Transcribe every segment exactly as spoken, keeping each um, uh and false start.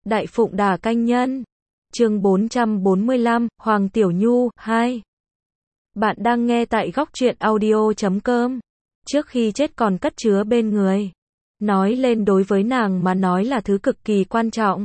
Đại Phụng Đà Canh Nhân. Chương bốn trăm bốn mươi lăm, Hoàng Tiểu Nhu, hai. Bạn đang nghe tại góc truyện audio chấm com. Trước khi chết còn cất chứa bên người. Nói lên đối với nàng mà nói là thứ cực kỳ quan trọng.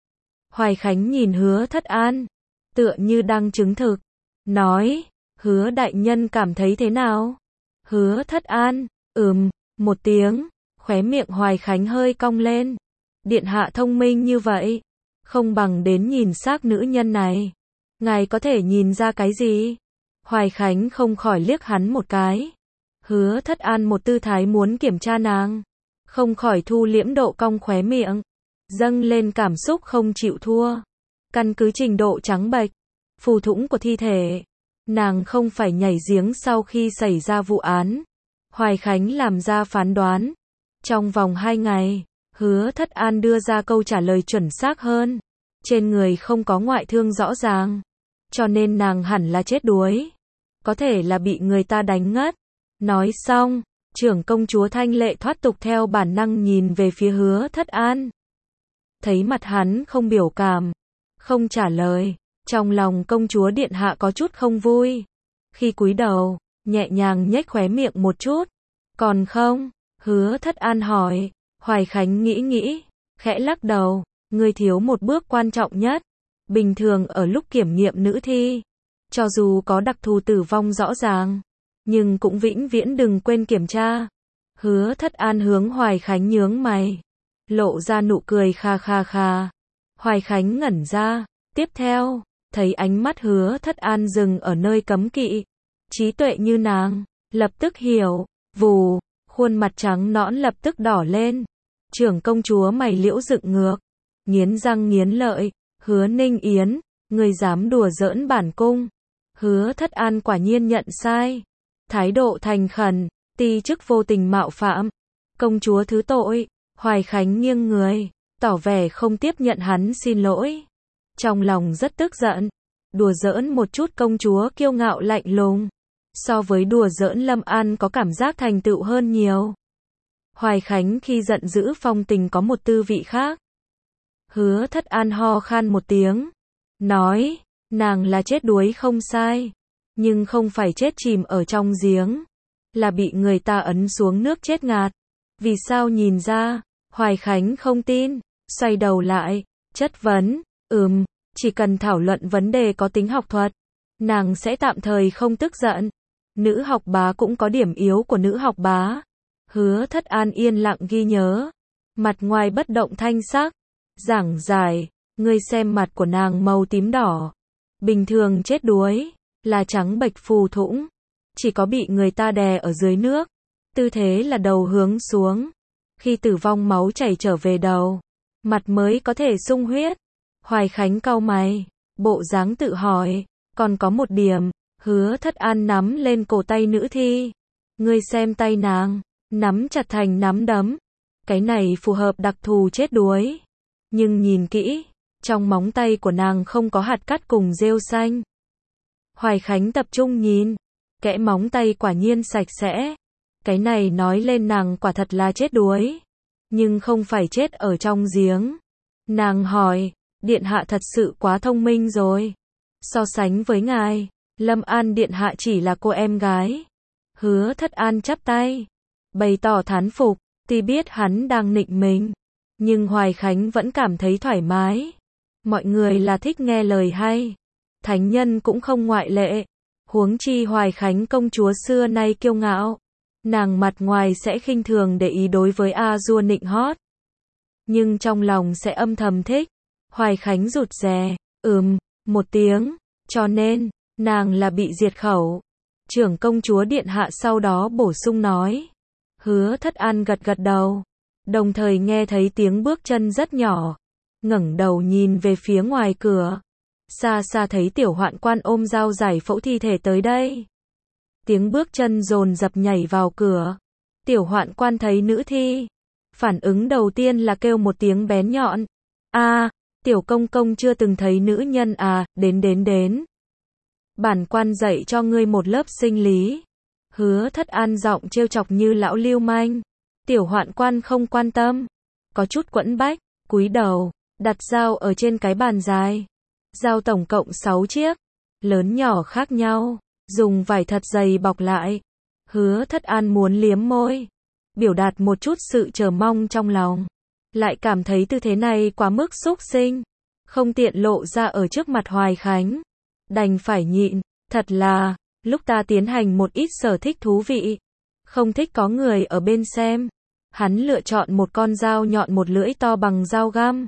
Hoài Khánh nhìn Hứa Thất An, tựa như đang chứng thực. Nói, Hứa đại nhân cảm thấy thế nào? Hứa Thất An, ừm, một tiếng, khóe miệng Hoài Khánh hơi cong lên. Điện hạ thông minh như vậy, không bằng đến nhìn xác nữ nhân này. Ngài có thể nhìn ra cái gì? Hoài Khánh không khỏi liếc hắn một cái. Hứa Thất An một tư thái muốn kiểm tra nàng, không khỏi thu liễm độ cong khóe miệng, dâng lên cảm xúc không chịu thua. Căn cứ trình độ trắng bệch, phù thủng của thi thể, nàng không phải nhảy giếng sau khi xảy ra vụ án. Hoài Khánh làm ra phán đoán. Trong vòng hai ngày, Hứa Thất An đưa ra câu trả lời chuẩn xác hơn. Trên người không có ngoại thương rõ ràng, cho nên nàng hẳn là chết đuối. Có thể là bị người ta đánh ngất. Nói xong, trưởng công chúa Thanh Lệ thoát tục theo bản năng nhìn về phía Hứa Thất An. Thấy mặt hắn không biểu cảm, không trả lời, trong lòng công chúa điện hạ có chút không vui. Khi cúi đầu, nhẹ nhàng nhếch khóe miệng một chút. Còn không? Hứa Thất An hỏi. Hoài Khánh nghĩ nghĩ, khẽ lắc đầu. Ngươi thiếu một bước quan trọng nhất. Bình thường ở lúc kiểm nghiệm nữ thi, cho dù có đặc thù tử vong rõ ràng, nhưng cũng vĩnh viễn đừng quên kiểm tra. Hứa Thất An hướng Hoài Khánh nhướng mày, lộ ra nụ cười kha kha kha. Hoài Khánh ngẩn ra, tiếp theo, thấy ánh mắt Hứa Thất An dừng ở nơi cấm kỵ. Trí tuệ như nàng, lập tức hiểu, vù, khuôn mặt trắng nõn lập tức đỏ lên. Trưởng công chúa mày liễu dựng ngược, nghiến răng nghiến lợi. Hứa Ninh Yến, ngươi dám đùa giỡn bản cung. Hứa Thất An quả nhiên nhận sai. Thái độ thành khẩn, ti chức vô tình mạo phạm. Công chúa thứ tội. Hoài Khánh nghiêng người, tỏ vẻ không tiếp nhận hắn xin lỗi. Trong lòng rất tức giận. Đùa giỡn một chút công chúa kiêu ngạo lạnh lùng, so với đùa giỡn Lâm An có cảm giác thành tựu hơn nhiều. Hoài Khánh khi giận dữ phong tình có một tư vị khác. Hứa Thất An ho khan một tiếng, nói, nàng là chết đuối không sai, nhưng không phải chết chìm ở trong giếng, là bị người ta ấn xuống nước chết ngạt. Vì sao nhìn ra? Hoài Khánh không tin, xoay đầu lại, chất vấn, ừm, chỉ cần thảo luận vấn đề có tính học thuật, nàng sẽ tạm thời không tức giận. Nữ học bá cũng có điểm yếu của nữ học bá. Hứa Thất An yên lặng ghi nhớ, mặt ngoài bất động thanh sắc. Giảng giải, ngươi xem mặt của nàng màu tím đỏ. Bình thường chết đuối, là trắng bệch phù thủng. Chỉ có bị người ta đè ở dưới nước. Tư thế là đầu hướng xuống. Khi tử vong máu chảy trở về đầu, mặt mới có thể sung huyết. Hoài Khánh cau mày, bộ dáng tự hỏi. Còn có một điểm, Hứa Thất An nắm lên cổ tay nữ thi. Ngươi xem tay nàng, nắm chặt thành nắm đấm. Cái này phù hợp đặc thù chết đuối. Nhưng nhìn kỹ, trong móng tay của nàng không có hạt cát cùng rêu xanh. Hoài Khánh tập trung nhìn, kẽ móng tay quả nhiên sạch sẽ. Cái này nói lên nàng quả thật là chết đuối, nhưng không phải chết ở trong giếng. Nàng hỏi, điện hạ thật sự quá thông minh rồi. So sánh với ngài, Lâm An điện hạ chỉ là cô em gái. Hứa Thất An chắp tay, bày tỏ thán phục, tuy biết hắn đang nịnh mình. Nhưng Hoài Khánh vẫn cảm thấy thoải mái. Mọi người là thích nghe lời hay. Thánh nhân cũng không ngoại lệ. Huống chi Hoài Khánh công chúa xưa nay kiêu ngạo. Nàng mặt ngoài sẽ khinh thường để ý đối với A Dua nịnh hót. Nhưng trong lòng sẽ âm thầm thích. Hoài Khánh rụt rè, ừm, một tiếng. Cho nên, nàng là bị diệt khẩu. Trưởng công chúa điện hạ sau đó bổ sung nói. Hứa Thất An gật gật đầu. Đồng thời nghe thấy tiếng bước chân rất nhỏ. Ngẩng đầu nhìn về phía ngoài cửa. Xa xa thấy tiểu hoạn quan ôm dao giải phẫu thi thể tới đây. Tiếng bước chân dồn dập nhảy vào cửa. Tiểu hoạn quan thấy nữ thi. Phản ứng đầu tiên là kêu một tiếng bén nhọn. A, à, tiểu công công chưa từng thấy nữ nhân à, đến đến đến. Bản quan dạy cho ngươi một lớp sinh lý. Hứa Thất An giọng trêu chọc như lão lưu manh. Tiểu hoạn quan không quan tâm, có chút quẫn bách, cúi đầu, đặt dao ở trên cái bàn dài. Dao tổng cộng sáu chiếc, lớn nhỏ khác nhau, dùng vải thật dày bọc lại. Hứa Thất An muốn liếm môi, biểu đạt một chút sự chờ mong trong lòng, lại cảm thấy tư thế này quá mức xúc sinh, không tiện lộ ra ở trước mặt Hoài Khánh, đành phải nhịn. Thật là, lúc ta tiến hành một ít sở thích thú vị, không thích có người ở bên xem. Hắn lựa chọn một con dao nhọn một lưỡi to bằng dao găm.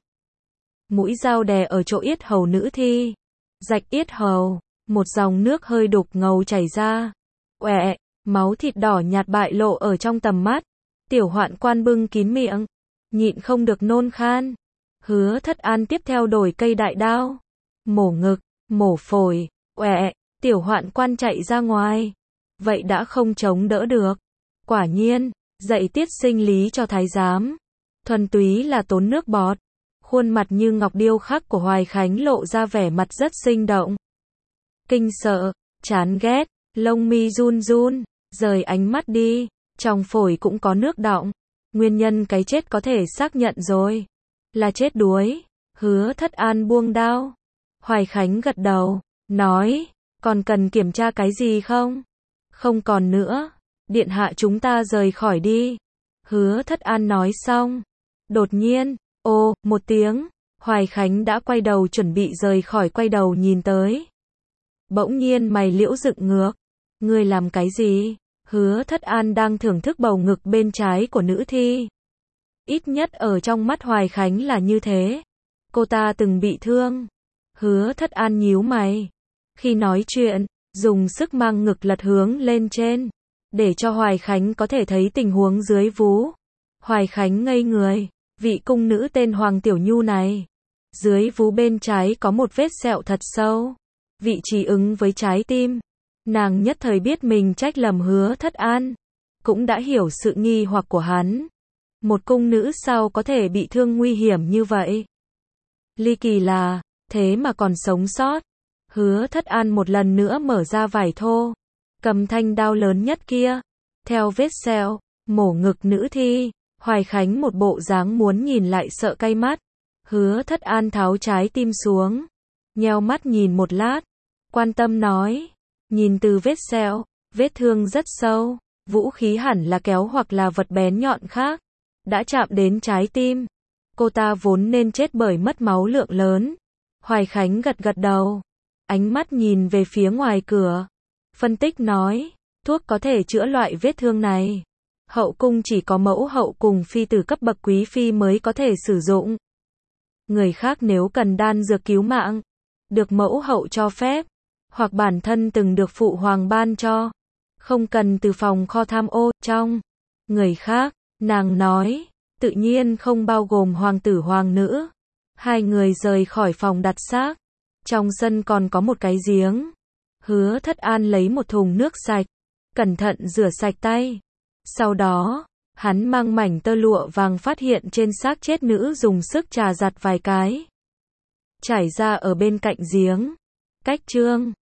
Mũi dao đè ở chỗ yết hầu nữ thi, rạch yết hầu, một dòng nước hơi đục ngầu chảy ra. Oẹ, máu thịt đỏ nhạt bại lộ ở trong tầm mắt. Tiểu Hoạn Quan bưng kín miệng, nhịn không được nôn khan. Hứa Thất An tiếp theo đổi cây đại đao, mổ ngực, mổ phổi. Oẹ, Tiểu Hoạn Quan chạy ra ngoài. Vậy đã không chống đỡ được. Quả nhiên, dạy tiết sinh lý cho thái giám, thuần túy là tốn nước bọt. Khuôn mặt như ngọc điêu khắc của Hoài Khánh lộ ra vẻ mặt rất sinh động. Kinh sợ, chán ghét, lông mi run run, rời ánh mắt đi, trong phổi cũng có nước đọng. Nguyên nhân cái chết có thể xác nhận rồi, là chết đuối. Hứa Thất An buông đao. Hoài Khánh gật đầu, nói, còn cần kiểm tra cái gì không? Không còn nữa, điện hạ chúng ta rời khỏi đi. Hứa Thất An nói xong, đột nhiên, ô, một tiếng, Hoài Khánh đã quay đầu chuẩn bị rời khỏi, quay đầu nhìn tới. Bỗng nhiên mày liễu dựng ngược. Ngươi làm cái gì? Hứa Thất An đang thưởng thức bầu ngực bên trái của nữ thi. Ít nhất ở trong mắt Hoài Khánh là như thế. Cô ta từng bị thương. Hứa Thất An nhíu mày. Khi nói chuyện, dùng sức mang ngực lật hướng lên trên, để cho Hoài Khánh có thể thấy tình huống dưới vú. Hoài Khánh ngây người. Vị cung nữ tên Hoàng Tiểu Nhu này, dưới vú bên trái có một vết sẹo thật sâu, vị trí ứng với trái tim. Nàng nhất thời biết mình trách lầm Hứa Thất An, cũng đã hiểu sự nghi hoặc của hắn. Một cung nữ sao có thể bị thương nguy hiểm như vậy? Ly kỳ là, thế mà còn sống sót. Hứa Thất An một lần nữa mở ra vải thô, cầm thanh đao lớn nhất kia, theo vết sẹo, mổ ngực nữ thi. Hoài Khánh một bộ dáng muốn nhìn lại sợ cay mắt. Hứa Thất An tháo trái tim xuống, nheo mắt nhìn một lát, quan tâm nói, nhìn từ vết sẹo, vết thương rất sâu, vũ khí hẳn là kéo hoặc là vật bén nhọn khác, đã chạm đến trái tim. Cô ta vốn nên chết bởi mất máu lượng lớn. Hoài Khánh gật gật đầu, ánh mắt nhìn về phía ngoài cửa, phân tích nói, thuốc có thể chữa loại vết thương này. Hậu cung chỉ có mẫu hậu cùng phi tử cấp bậc quý phi mới có thể sử dụng. Người khác nếu cần đan dược cứu mạng, được mẫu hậu cho phép, hoặc bản thân từng được phụ hoàng ban cho, không cần từ phòng kho tham ô. Trong người khác, nàng nói, tự nhiên không bao gồm hoàng tử hoàng nữ. Hai người rời khỏi phòng đặt xác. Trong sân còn có một cái giếng. Hứa Thất An lấy một thùng nước sạch, cẩn thận rửa sạch tay. Sau đó, hắn mang mảnh tơ lụa vàng phát hiện trên xác chết nữ dùng sức trà giặt vài cái, trải ra ở bên cạnh giếng. Cách chương